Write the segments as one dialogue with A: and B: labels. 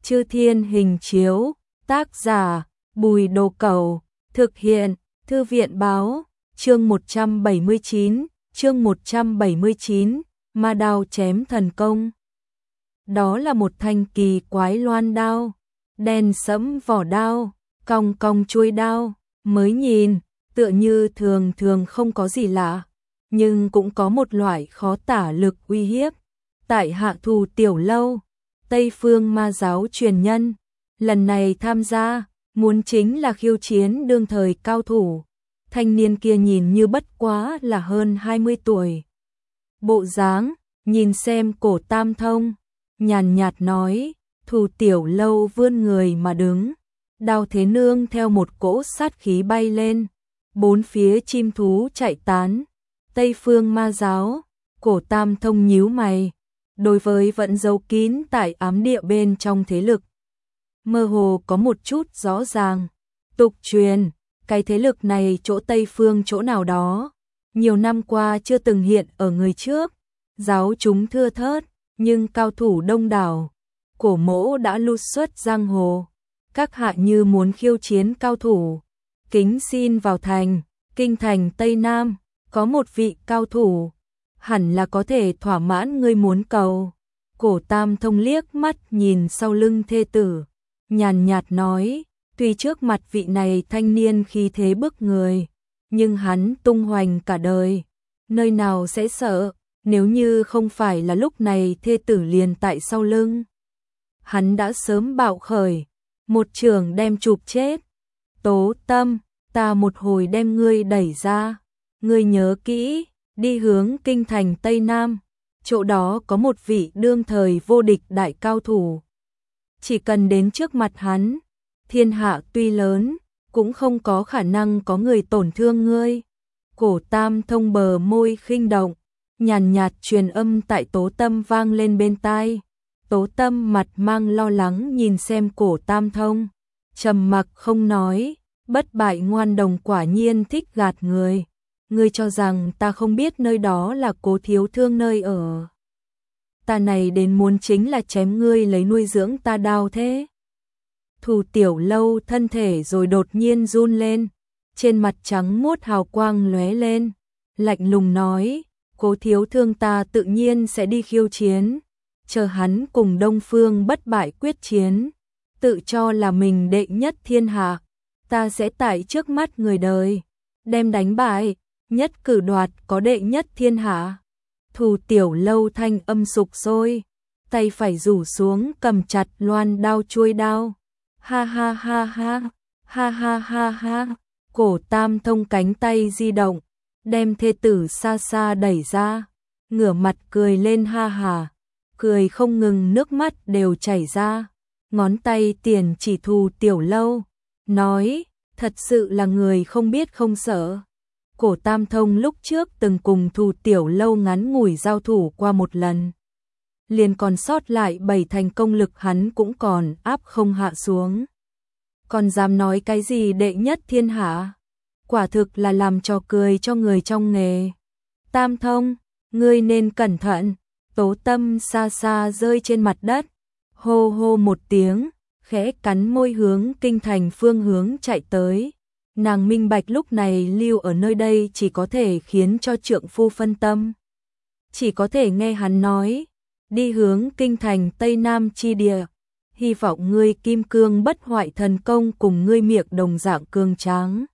A: Chư Thiên Hình Chiếu, tác giả, Bùi Đồ Cẩu, thực hiện, Thư viện Báo, chương 179, Ma đao chém thần công. Đó là một thanh kỳ quái loan đao, đen sẫm vỏ đao, cong cong chuôi đao, mới nhìn, tựa như thường thường không có gì lạ, nhưng cũng có một loại khó tả lực uy hiếp. Tại Hạ Thù Tiểu Lâu, Tây Phương Ma giáo truyền nhân, lần này tham gia, muốn chính là khiêu chiến đương thời cao thủ. Thanh niên kia nhìn như bất quá là hơn 20 tuổi. Bộ dáng, nhìn xem Cổ Tam Thông, nhàn nhạt nói, Thù Tiểu Lâu vươn người mà đứng. Đao Thế Nương theo một cỗ sát khí bay lên, bốn phía chim thú chạy tán. Tây Phương Ma giáo, Cổ Tam Thông nhíu mày, đối với vẫn giấu kín tại ám địa bên trong thế lực. Mơ hồ có một chút rõ ràng, tục truyền, cái thế lực này chỗ Tây Phương chỗ nào đó, nhiều năm qua chưa từng hiện ở người trước, giáo chúng thưa thớt, nhưng cao thủ đông đảo, Cổ mỗ đã lút xuất giang hồ, các hạ như muốn khiêu chiến cao thủ, kính xin vào thành, kinh thành Tây Nam, có một vị cao thủ, hẳn là có thể thỏa mãn ngươi muốn cầu. Cổ Tam Thông liếc mắt nhìn sau lưng thê tử, nhàn nhạt nói, tuy trước mặt vị này thanh niên khí thế bức người, nhưng hắn tung hoành cả đời, nơi nào sẽ sợ, nếu như không phải là lúc này thê tử liền tại sau lưng. Hắn đã sớm bạo khởi, một trường đem chụp chết. Tố Tâm, ta một hồi đem ngươi đẩy ra, ngươi nhớ kỹ, đi hướng kinh thành Tây Nam, chỗ đó có một vị đương thời vô địch đại cao thủ. Chỉ cần đến trước mặt hắn, thiên hạ tuy lớn, cũng không có khả năng có người tổn thương ngươi. Cổ Tam Thông bờ môi khinh động, nhàn nhạt truyền âm tại Tố Tâm vang lên bên tai. Tố Tâm mặt mang lo lắng nhìn xem Cổ Tam Thông, trầm mặc không nói, bất bại ngoan đồng quả nhiên thích gạt người. Ngươi cho rằng ta không biết nơi đó là Cố thiếu thương nơi ở. Ta này đến muốn chính là chém ngươi lấy nuôi dưỡng ta đao thế. Thù Tiểu Lâu thân thể rồi đột nhiên run lên, trên mặt trắng muốt hào quang lóe lên, lạnh lùng nói, Cố thiếu thương ta tự nhiên sẽ đi khiêu chiến, chờ hắn cùng Đông Phương bất bại quyết chiến, tự cho là mình đệ nhất thiên hạ, ta sẽ tại trước mắt người đời, đem đánh bại, nhất cử đoạt có đệ nhất thiên hạ. Thù Tiểu Lâu thanh âm sục sôi, tay phải rủ xuống cầm chặt loan đao chuôi đao. Ha ha ha ha, ha ha ha ha, Cổ Tam Thông cánh tay di động, đem thê tử xa xa đẩy ra, ngửa mặt cười lên ha hà, cười không ngừng nước mắt đều chảy ra, ngón tay tiền chỉ Thù Tiểu Lâu, nói, thật sự là người không biết không sợ. Cổ Tam Thông lúc trước từng cùng Thù Tiểu Lâu ngắn ngủi giao thủ qua một lần, liền còn sót lại 7 thành công lực hắn cũng còn áp không hạ xuống. Còn dám nói cái gì đệ nhất thiên hạ? Quả thực là làm trò cười cho người trong nghề. Tam Thông, ngươi nên cẩn thận. Tố Tâm xa xa rơi trên mặt đất, hô hô một tiếng, khẽ cắn môi hướng kinh thành phương hướng chạy tới. Nàng minh bạch lúc này lưu ở nơi đây chỉ có thể khiến cho trượng phu phân tâm. Chỉ có thể nghe hắn nói, đi hướng kinh thành Tây Nam chi địa, hy vọng ngươi kim cương bất hoại thần công cùng ngươi miệng đồng dạng cương tráng.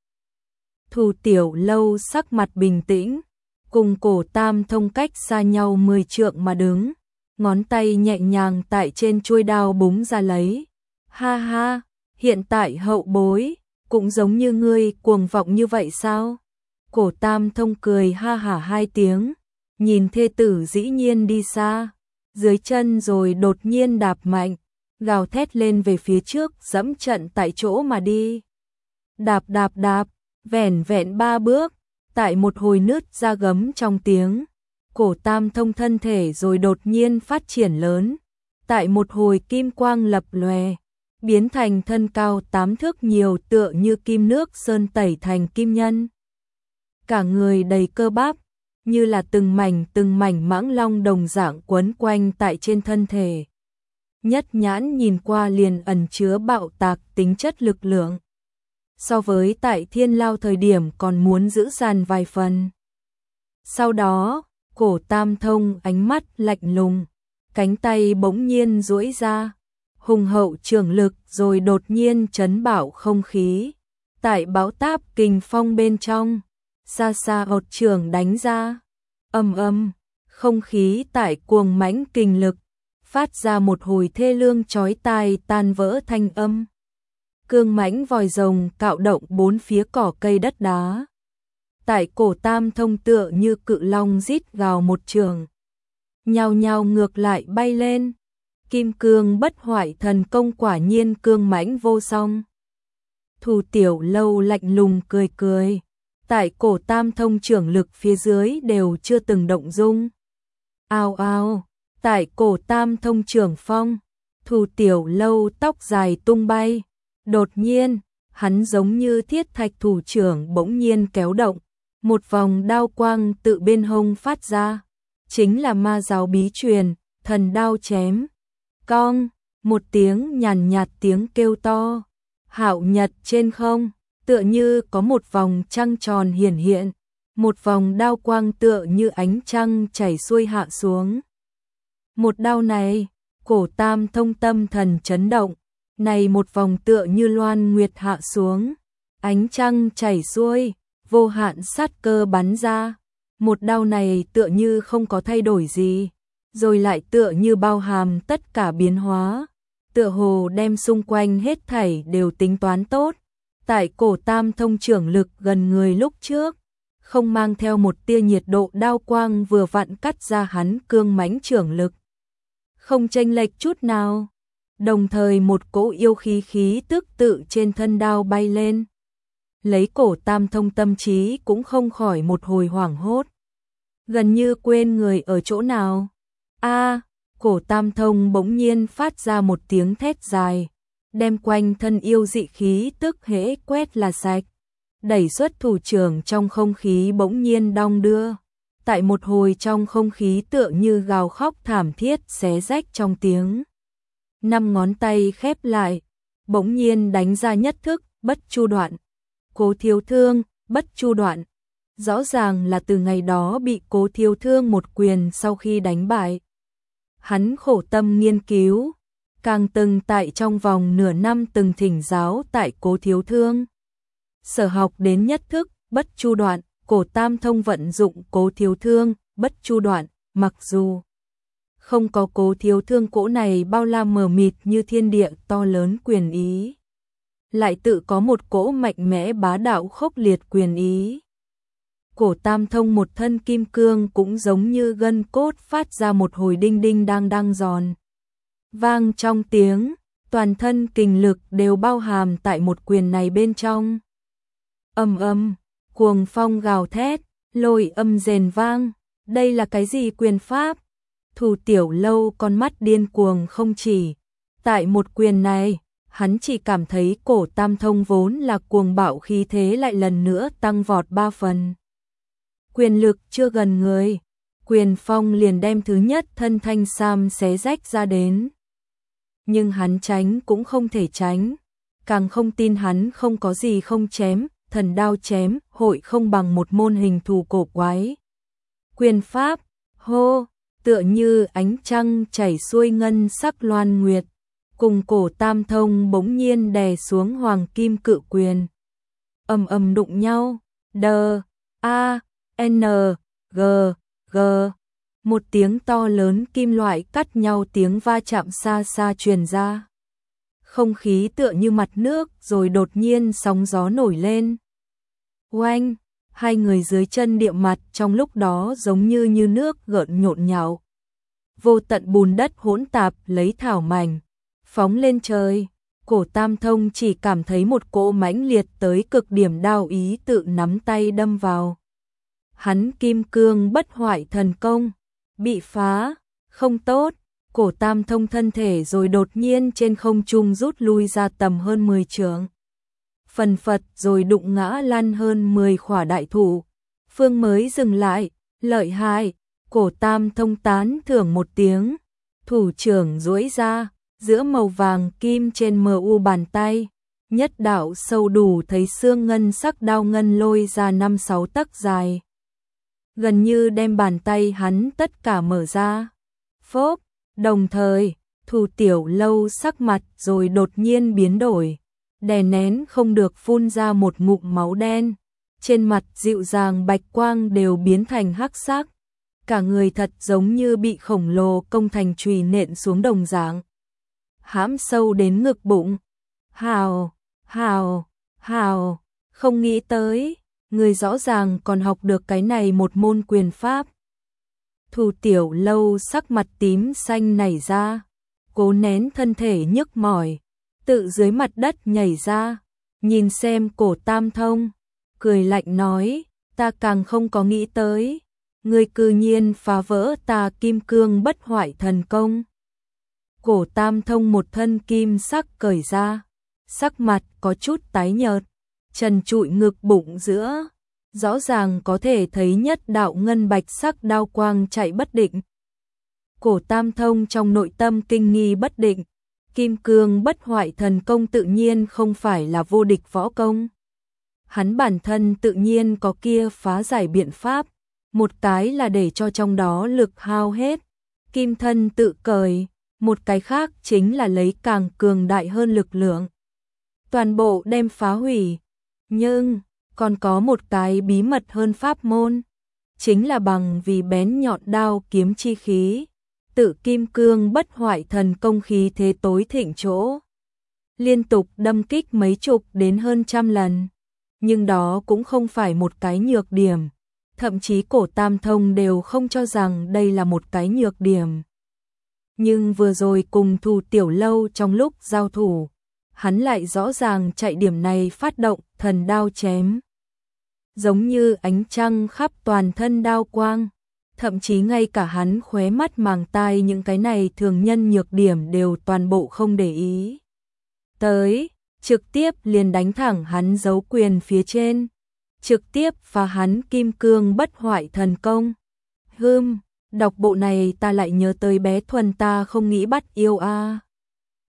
A: Thù Tiểu Lâu sắc mặt bình tĩnh, cùng Cổ Tam Thông cách xa nhau 10 trượng mà đứng, ngón tay nhẹ nhàng tại trên chuôi đao búng ra lấy. Ha ha, hiện tại hậu bối, cũng giống như ngươi cuồng vọng như vậy sao? Cổ Tam Thông cười ha hả 2 tiếng, nhìn thê tử dĩ nhiên đi xa, dưới chân rồi đột nhiên đạp mạnh, gào thét lên về phía trước dẫm trận tại chỗ mà đi. Đạp đạp đạp, vẻn vẹn 3 bước, tại một hồi nứt ra gấm trong tiếng, Cổ Tam Thông thân thể rồi đột nhiên phát triển lớn, tại một hồi kim quang lập lòe, biến thành thân cao 8 thước nhiều tựa như kim nước sơn tẩy thành kim nhân. Cả người đầy cơ bắp, như là từng mảnh mãng long đồng dạng quấn quanh tại trên thân thể. nhất nhãn nhìn qua liền ẩn chứa bạo tạc tính chất lực lượng. So với tại Thiên Lao thời điểm còn muốn giữ dàn vài phần. Sau đó, Cổ Tam Thông ánh mắt lạnh lùng, cánh tay bỗng nhiên duỗi ra, hùng hậu trường lực rồi đột nhiên chấn bạo không khí. Tại bão táp kình phong bên trong, xa xa một trường đánh ra, ầm ầm, không khí tại cuồng mãnh kình lực, phát ra một hồi thê lương chói tai tan vỡ thanh âm. Cương mãnh vòi rồng cạo động bốn phía cỏ cây đất đá. Tại Cổ Tam Thông tựa như cự long rít gào một trường, nhào nhào ngược lại bay lên. Kim cương bất hoại thần công quả nhiên cương mãnh vô song. Thủ Tiểu Lâu lạnh lùng cười cười, tại Cổ Tam Thông trưởng lực phía dưới đều chưa từng động dung. Ao ao, tại Cổ Tam Thông trưởng phong, Thủ Tiểu Lâu tóc dài tung bay. Đột nhiên, hắn giống như thiết thạch thủ trưởng bỗng nhiên kéo động, một vòng đao quang tự bên hông phát ra, chính là ma giáo bí truyền, thần đao chém. Cong, một tiếng nhàn nhạt tiếng kêu to, hạo nhật trên không, tựa như có một vòng trăng tròn hiển hiện, một vòng đao quang tựa như ánh trăng chảy xuôi hạ xuống. Một đao này, Cổ Tam Thông tâm thần chấn động, này một vòng tựa như loan nguyệt hạ xuống, ánh trăng chảy xuôi, vô hạn sát cơ bắn ra. Một đao này tựa như không có thay đổi gì, rồi lại tựa như bao hàm tất cả biến hóa, tựa hồ đem xung quanh hết thảy đều tính toán tốt. Tại Cổ Tam Thông trưởng lực gần người lúc trước, không mang theo một tia nhiệt độ đao quang vừa vặn cắt ra hắn cương mãnh trưởng lực. Không chênh lệch chút nào, đồng thời một cỗ yêu khí tức tự trên thân đao bay lên. Lấy Cổ Tam Thông tâm trí cũng không khỏi một hồi hoảng hốt, gần như quên người ở chỗ nào. A, Cổ Tam Thông bỗng nhiên phát ra một tiếng thét dài, đem quanh thân yêu dị khí tức hễ quét là sạch, đẩy xuất thủ trưởng trong không khí bỗng nhiên đong đưa. Tại một hồi trong không khí tựa như gào khóc thảm thiết xé rách trong tiếng. Năm ngón tay khép lại, bỗng nhiên đánh ra nhất thức, bất chu đoạn. Cố Thiếu Thương, bất chu đoạn. Rõ ràng là từ ngày đó bị Cố Thiếu Thương một quyền sau khi đánh bại. Hắn khổ tâm nghiên cứu, càng từng tại trong vòng nửa năm từng thỉnh giáo tại Cố Thiếu Thương. Sở học đến nhất thức, bất chu đoạn, Cổ Tam Thông vận dụng Cố Thiếu Thương, bất chu đoạn, mặc dù không có Cố Thiếu Thương cỗ này bao la mờ mịt như thiên địa to lớn quyền ý, lại tự có một cỗ mạnh mẽ bá đạo khốc liệt quyền ý. Cổ Tam Thông một thân kim cương cũng giống như gân cốt phát ra một hồi đinh đinh đang đang giòn. Vang trong tiếng, toàn thân kình lực đều bao hàm tại một quyền này bên trong. Ầm ầm, cuồng phong gào thét, lôi âm rền vang, đây là cái gì quyền pháp? Thủ Tiểu Lâu con mắt điên cuồng không chỉ. Tại một quyền này, hắn chỉ cảm thấy Cổ Tam Thông vốn là cuồng bạo khí thế lại lần nữa tăng vọt 3 phần. Quyền lực chưa gần người, quyền phong liền đem thứ nhất thân thanh sam xé rách ra đến. Nhưng hắn tránh cũng không thể tránh, càng không tin hắn không có gì không chém, thần đao chém, hội không bằng một môn hình thù cổ quái. Quyền pháp, hô, tựa như ánh trăng chảy xuôi ngân sắc loan nguyệt, cùng Cổ Tam Thông bỗng nhiên đè xuống hoàng kim cự quyền. Ầm ầm đụng nhau, đờ, a, n, g, g. Một tiếng to lớn kim loại cắt nhau tiếng va chạm xa xa truyền ra. Không khí tựa như mặt nước rồi đột nhiên sóng gió nổi lên. Oanh, hai người dưới chân địa mặt trong lúc đó giống như nước gợn nhộn nhạo. Vô tận bùn đất hỗn tạp lấy thảo mảnh, phóng lên trời. Cổ Tam Thông chỉ cảm thấy một cỗ mãnh liệt tới cực điểm đao ý tự nắm tay đâm vào. Hắn kim cương bất hoại thần công bị phá, không tốt. Cổ Tam Thông thân thể rồi đột nhiên trên không trung rút lui ra tầm hơn 10 trượng. Phần phật rồi đụng ngã lăn hơn 10 khỏa đại thụ. Phương mới dừng lại, lợi hại. Cổ Tam Thông tán thưởng một tiếng, thủ trưởng duỗi ra, giữa màu vàng kim trên mu bàn tay, nhất đạo sâu đủ thấy xương ngân sắc đao ngân lôi ra 5-6 tấc dài. Gần như đem bàn tay hắn tất cả mở ra. Phốp, đồng thời, Thủ Tiểu Lâu sắc mặt rồi đột nhiên biến đổi, đè nén không được phun ra một ngụm máu đen, trên mặt dịu dàng bạch quang đều biến thành hắc sắc, cả người thật giống như bị khổng lồ công thành chùy nện xuống đồng dạng. Hãm sâu đến ngực bụng. Hào, hào, hào, không nghĩ tới, người rõ ràng còn học được cái này một môn quyền pháp. Thủ Tiểu Lâu sắc mặt tím xanh nảy ra, cố nén thân thể nhức mỏi, tự dưới mặt đất nhảy ra, nhìn xem Cổ Tam Thông, cười lạnh nói, ta càng không có nghĩ tới, ngươi cư nhiên phá vỡ ta kim cương bất hoại thần công. Cổ Tam Thông một thân kim sắc cởi ra, sắc mặt có chút tái nhợt, trần trụi ngực bụng giữa, rõ ràng có thể thấy nhất đạo ngân bạch sắc đao quang chạy bất định. Cổ Tam Thông trong nội tâm kinh nghi bất định, kim cương bất hoại thần công tự nhiên không phải là vô địch võ công. Hắn bản thân tự nhiên có kia phá giải biện pháp, một cái là để cho trong đó lực hao hết, kim thân tự cởi, một cái khác chính là lấy càng cường đại hơn lực lượng, toàn bộ đem phá hủy. Nhưng còn có một cái bí mật hơn pháp môn, chính là bằng vì bén nhọn đao kiếm chi khí, tự kim cương bất hoại thần công khí thế tối thịnh chỗ, liên tục đâm kích mấy chục đến hơn trăm lần. Nhưng đó cũng không phải một cái nhược điểm, thậm chí Cổ Tam Thông đều không cho rằng đây là một cái nhược điểm. Nhưng vừa rồi cùng Thủ Tiểu Lâu trong lúc giao thủ, hắn lại rõ ràng chạy điểm này phát động thần đao chém. Giống như ánh trăng khắp toàn thân đao quang, thậm chí ngay cả hắn khóe mắt màng tai những cái này thường nhân nhược điểm đều toàn bộ không để ý. Tới, trực tiếp liền đánh thẳng hắn dấu quyền phía trên, trực tiếp phá hắn kim cương bất hoại thần công. Đọc bộ này ta lại nhớ tới bé Thuần ta không nghĩ bắt yêu a.